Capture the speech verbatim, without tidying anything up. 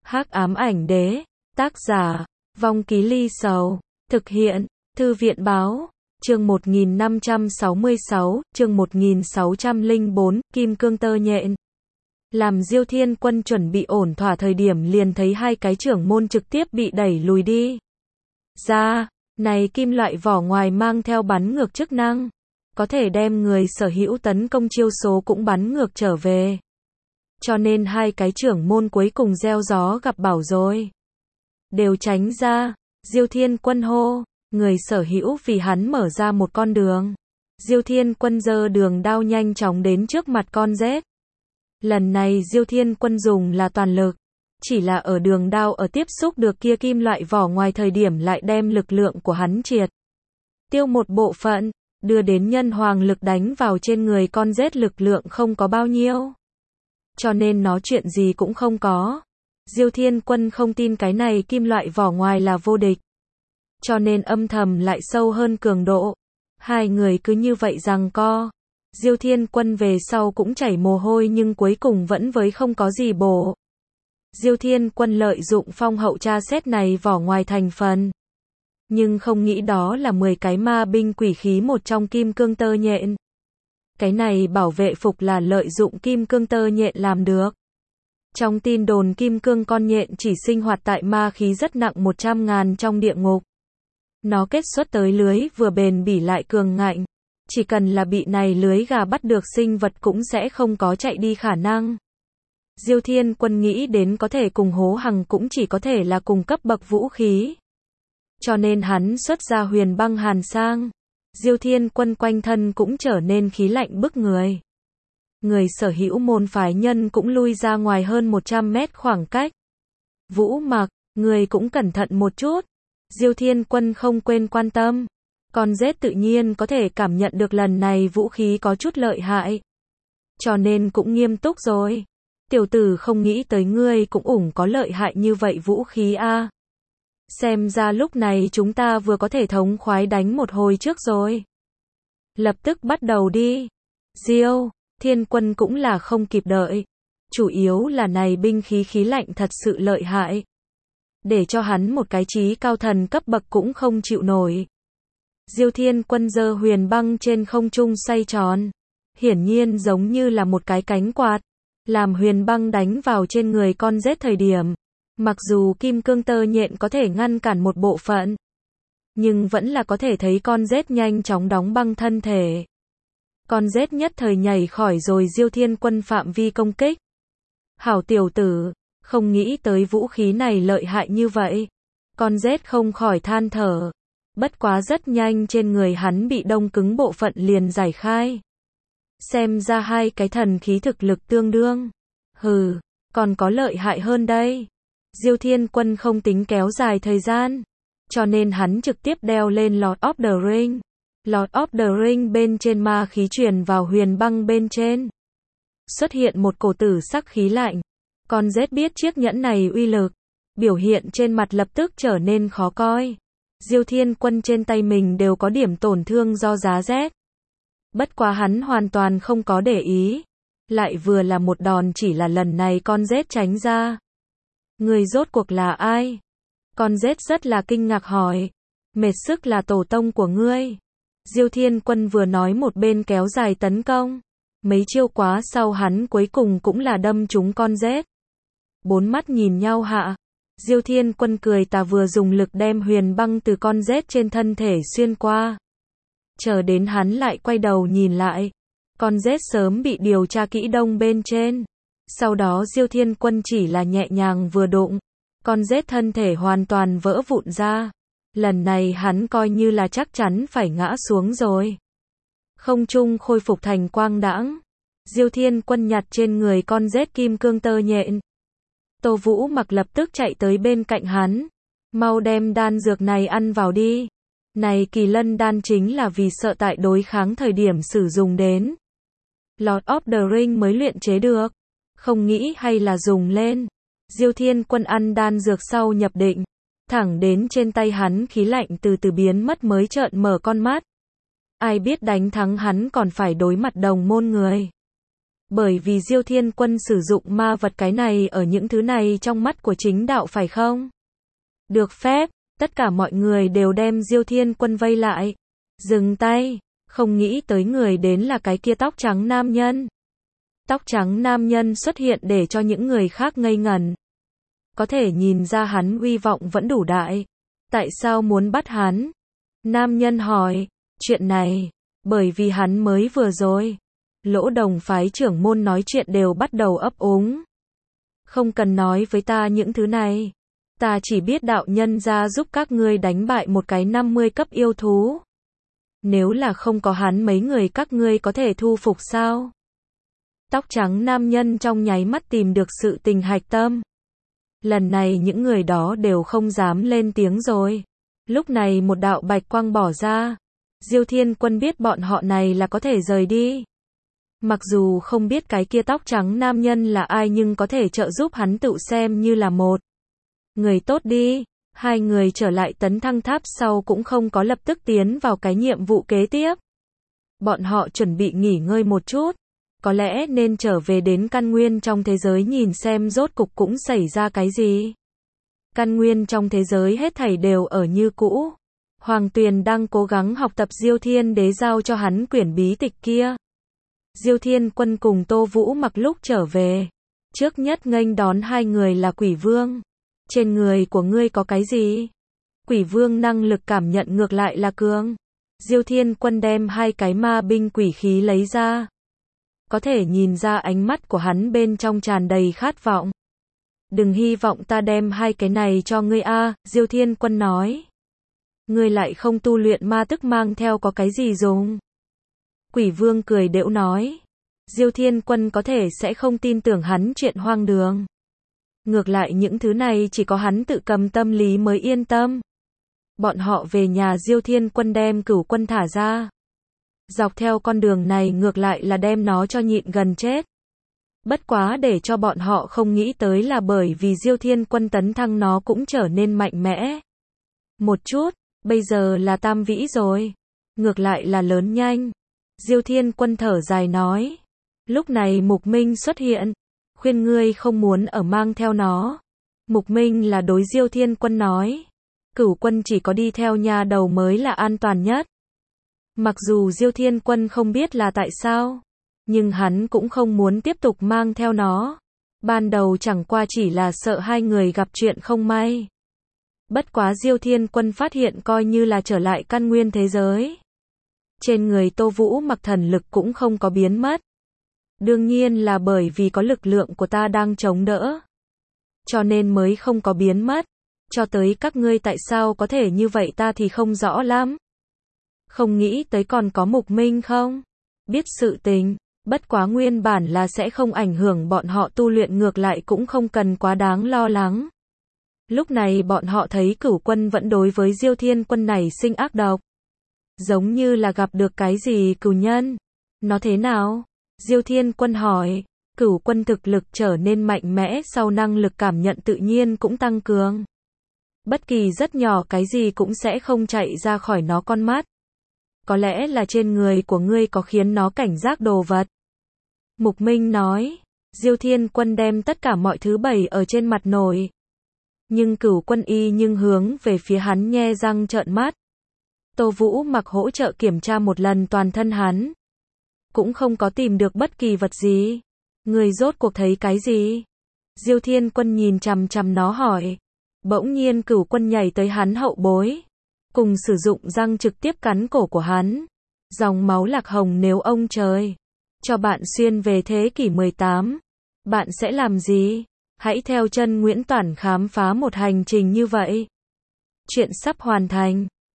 Hắc ám ảnh đế, tác giả, Vong Ký Ly Sầu, thực hiện, Thư viện báo, chương một nghìn năm trăm sáu mươi sáu, chương một nghìn sáu trăm lẻ bốn, kim cương tơ nhện. Làm Diêu Thiên Quân chuẩn bị ổn thỏa thời điểm liền thấy hai cái trưởng môn trực tiếp bị đẩy lùi đi. Ra, này kim loại vỏ ngoài mang theo bắn ngược chức năng, có thể đem người sở hữu tấn công chiêu số cũng bắn ngược trở về. Cho nên hai cái trưởng môn cuối cùng gieo gió gặp bão rồi. Đều tránh ra, Diêu Thiên Quân hô, người sở hữu vì hắn mở ra một con đường. Diêu Thiên Quân giơ đường đao nhanh chóng đến trước mặt con rết. Lần này Diêu Thiên Quân dùng là toàn lực, chỉ là ở đường đao ở tiếp xúc được kia kim loại vỏ ngoài thời điểm lại đem lực lượng của hắn triệt tiêu một bộ phận, đưa đến nhân hoàng lực đánh vào trên người con rết lực lượng không có bao nhiêu. Cho nên nó chuyện gì cũng không có. Diêu Thiên Quân không tin cái này kim loại vỏ ngoài là vô địch. Cho nên âm thầm lại sâu hơn cường độ. Hai người cứ như vậy giằng co. Diêu Thiên Quân về sau cũng chảy mồ hôi nhưng cuối cùng vẫn với không có gì bổ. Diêu Thiên Quân lợi dụng phong hậu tra xét này vỏ ngoài thành phần. Nhưng không nghĩ đó là mười cái ma binh quỷ khí một trong kim cương tơ nhện. Cái này bảo vệ phục là lợi dụng kim cương tơ nhện làm được. Trong tin đồn kim cương con nhện chỉ sinh hoạt tại ma khí rất nặng một trăm ngàn trong địa ngục. Nó kết xuất tới lưới vừa bền bỉ lại cường ngạnh. Chỉ cần là bị này lưới gà bắt được sinh vật cũng sẽ không có chạy đi khả năng. Diêu Thiên Quân nghĩ đến có thể cùng Hố Hằng cũng chỉ có thể là cùng cấp bậc vũ khí. Cho nên hắn xuất ra huyền băng hàn sang. Diêu Thiên Quân quanh thân cũng trở nên khí lạnh bức người. Người sở hữu môn phái nhân cũng lui ra ngoài hơn một trăm mét khoảng cách. Vũ Mặc, người cũng cẩn thận một chút. Diêu Thiên Quân không quên quan tâm. Con rết tự nhiên có thể cảm nhận được lần này vũ khí có chút lợi hại. Cho nên cũng nghiêm túc rồi. Tiểu tử không nghĩ tới ngươi cũng ủng có lợi hại như vậy vũ khí a. À. Xem ra lúc này chúng ta vừa có thể thống khoái đánh một hồi trước rồi. Lập tức bắt đầu đi. Diêu Thiên Quân cũng là không kịp đợi. Chủ yếu là này binh khí khí lạnh thật sự lợi hại. Để cho hắn một cái trí cao thần cấp bậc cũng không chịu nổi. Diêu Thiên Quân giơ huyền băng trên không trung xoay tròn. Hiển nhiên giống như là một cái cánh quạt. Làm huyền băng đánh vào trên người con rết thời điểm. Mặc dù kim cương tơ nhện có thể ngăn cản một bộ phận. Nhưng vẫn là có thể thấy con rết nhanh chóng đóng băng thân thể. Con rết nhất thời nhảy khỏi rồi Diêu Thiên Quân phạm vi công kích. Hảo tiểu tử, không nghĩ tới vũ khí này lợi hại như vậy. Con rết không khỏi than thở. Bất quá rất nhanh trên người hắn bị đông cứng bộ phận liền giải khai. Xem ra hai cái thần khí thực lực tương đương. Hừ, còn có lợi hại hơn đây. Diêu Thiên Quân không tính kéo dài thời gian. Cho nên hắn trực tiếp đeo lên Lord of the Ring. Lord of the Ring bên trên ma khí truyền vào huyền băng bên trên. Xuất hiện một cổ tử sắc khí lạnh. Con rết biết chiếc nhẫn này uy lực. Biểu hiện trên mặt lập tức trở nên khó coi. Diêu Thiên Quân trên tay mình đều có điểm tổn thương do giá rét. Bất quá hắn hoàn toàn không có để ý. Lại vừa là một đòn chỉ là lần này con rết tránh ra. Người rốt cuộc là ai? Con rết rất là kinh ngạc hỏi. Mệt sức là tổ tông của ngươi. Diêu Thiên Quân vừa nói một bên kéo dài tấn công. Mấy chiêu quá sau hắn cuối cùng cũng là đâm trúng con rết. Bốn mắt nhìn nhau hạ. Diêu Thiên Quân cười tà vừa dùng lực đem huyền băng từ con rết trên thân thể xuyên qua. Chờ đến hắn lại quay đầu nhìn lại. Con rết sớm bị điều tra kỹ đông bên trên. Sau đó Diêu Thiên Quân chỉ là nhẹ nhàng vừa đụng. Con rết thân thể hoàn toàn vỡ vụn ra. Lần này hắn coi như là chắc chắn phải ngã xuống rồi. Không trung khôi phục thành quang đãng. Diêu Thiên Quân nhặt trên người con rết kim cương tơ nhện. Tô Vũ Mặc lập tức chạy tới bên cạnh hắn. Mau đem đan dược này ăn vào đi. Này kỳ lân đan chính là vì sợ tại đối kháng thời điểm sử dụng đến. Lord of the Ring mới luyện chế được. Không nghĩ hay là dùng lên. Diêu Thiên Quân ăn đan dược sau nhập định. Thẳng đến trên tay hắn khí lạnh từ từ biến mất mới trợn mở con mắt. Ai biết đánh thắng hắn còn phải đối mặt đồng môn người. Bởi vì Diêu Thiên Quân sử dụng ma vật cái này ở những thứ này trong mắt của chính đạo phải không? Được phép, tất cả mọi người đều đem Diêu Thiên Quân vây lại. Dừng tay, không nghĩ tới người đến là cái kia tóc trắng nam nhân. Tóc trắng nam nhân xuất hiện để cho những người khác ngây ngẩn. Có thể nhìn ra hắn uy vọng vẫn đủ đại. Tại sao muốn bắt hắn? Nam nhân hỏi, chuyện này, bởi vì hắn mới vừa rồi. Lỗ Đồng phái trưởng môn nói chuyện đều bắt đầu ấp úng. Không cần nói với ta những thứ này. Ta chỉ biết đạo nhân ra giúp các ngươi đánh bại một cái năm mươi cấp yêu thú. Nếu là không có hắn mấy người các ngươi có thể thu phục sao? Tóc trắng nam nhân trong nháy mắt tìm được sự tình hạch tâm. Lần này những người đó đều không dám lên tiếng rồi. Lúc này một đạo bạch quang bỏ ra. Diêu Thiên Quân biết bọn họ này là có thể rời đi. Mặc dù không biết cái kia tóc trắng nam nhân là ai nhưng có thể trợ giúp hắn tự xem như là một người tốt đi. Hai người trở lại tấn thăng tháp sau cũng không có lập tức tiến vào cái nhiệm vụ kế tiếp. Bọn họ chuẩn bị nghỉ ngơi một chút. Có lẽ nên trở về đến căn nguyên trong thế giới nhìn xem rốt cục cũng xảy ra cái gì. Căn nguyên trong thế giới hết thảy đều ở như cũ. Hoàng Tuyền đang cố gắng học tập Diêu Thiên Đế giao cho hắn quyển bí tịch kia. Diêu Thiên Quân cùng Tô Vũ Mặc lúc trở về. Trước nhất nghênh đón hai người là Quỷ Vương. Trên người của ngươi có cái gì? Quỷ Vương năng lực cảm nhận ngược lại là cường. Diêu Thiên Quân đem hai cái ma binh quỷ khí lấy ra. Có thể nhìn ra ánh mắt của hắn bên trong tràn đầy khát vọng. Đừng hy vọng ta đem hai cái này cho ngươi a, Diêu Thiên Quân nói. Ngươi lại không tu luyện ma tức mang theo có cái gì dùng? Quỷ Vương cười đễu nói. Diêu Thiên Quân có thể sẽ không tin tưởng hắn chuyện hoang đường. Ngược lại những thứ này chỉ có hắn tự cầm tâm lý mới yên tâm. Bọn họ về nhà Diêu Thiên Quân đem Cửu Quân thả ra. Dọc theo con đường này ngược lại là đem nó cho nhịn gần chết. Bất quá để cho bọn họ không nghĩ tới là bởi vì Diêu Thiên Quân tấn thăng nó cũng trở nên mạnh mẽ. Một chút, bây giờ là tam vĩ rồi. Ngược lại là lớn nhanh. Diêu Thiên Quân thở dài nói. Lúc này Mục Minh xuất hiện. Khuyên ngươi không muốn ở mang theo nó. Mục Minh là đối Diêu Thiên Quân nói. Cửu Quân chỉ có đi theo nhà đầu mới là an toàn nhất. Mặc dù Diêu Thiên Quân không biết là tại sao. Nhưng hắn cũng không muốn tiếp tục mang theo nó. Ban đầu chẳng qua chỉ là sợ hai người gặp chuyện không may. Bất quá Diêu Thiên Quân phát hiện coi như là trở lại căn nguyên thế giới. Trên người Tô Vũ Mặc thần lực cũng không có biến mất. Đương nhiên là bởi vì có lực lượng của ta đang chống đỡ. Cho nên mới không có biến mất. Cho tới các ngươi tại sao có thể như vậy ta thì không rõ lắm. Không nghĩ tới còn có Mục Minh không? Biết sự tình, bất quá nguyên bản là sẽ không ảnh hưởng bọn họ tu luyện ngược lại cũng không cần quá đáng lo lắng. Lúc này bọn họ thấy Cửu Quân vẫn đối với Diêu Thiên Quân này sinh ác độc. Giống như là gặp được cái gì cừu nhân. Nó thế nào? Diêu Thiên Quân hỏi. Cửu Quân thực lực trở nên mạnh mẽ sau năng lực cảm nhận tự nhiên cũng tăng cường. Bất kỳ rất nhỏ cái gì cũng sẽ không chạy ra khỏi nó con mắt. Có lẽ là trên người của ngươi có khiến nó cảnh giác đồ vật. Mục Minh nói. Diêu Thiên Quân đem tất cả mọi thứ bày ở trên mặt nổi. Nhưng Cửu Quân y nhưng hướng về phía hắn nhe răng trợn mắt. Tô Vũ Mặc hỗ trợ kiểm tra một lần toàn thân hắn. Cũng không có tìm được bất kỳ vật gì. Người rốt cuộc thấy cái gì? Diêu Thiên Quân nhìn chằm chằm nó hỏi. Bỗng nhiên Cửu Quân nhảy tới hắn hậu bối. Cùng sử dụng răng trực tiếp cắn cổ của hắn. Dòng máu lạc hồng nếu ông trời. Cho bạn xuyên về thế kỷ mười tám. Bạn sẽ làm gì? Hãy theo chân Nguyễn Toản khám phá một hành trình như vậy. Chuyện sắp hoàn thành.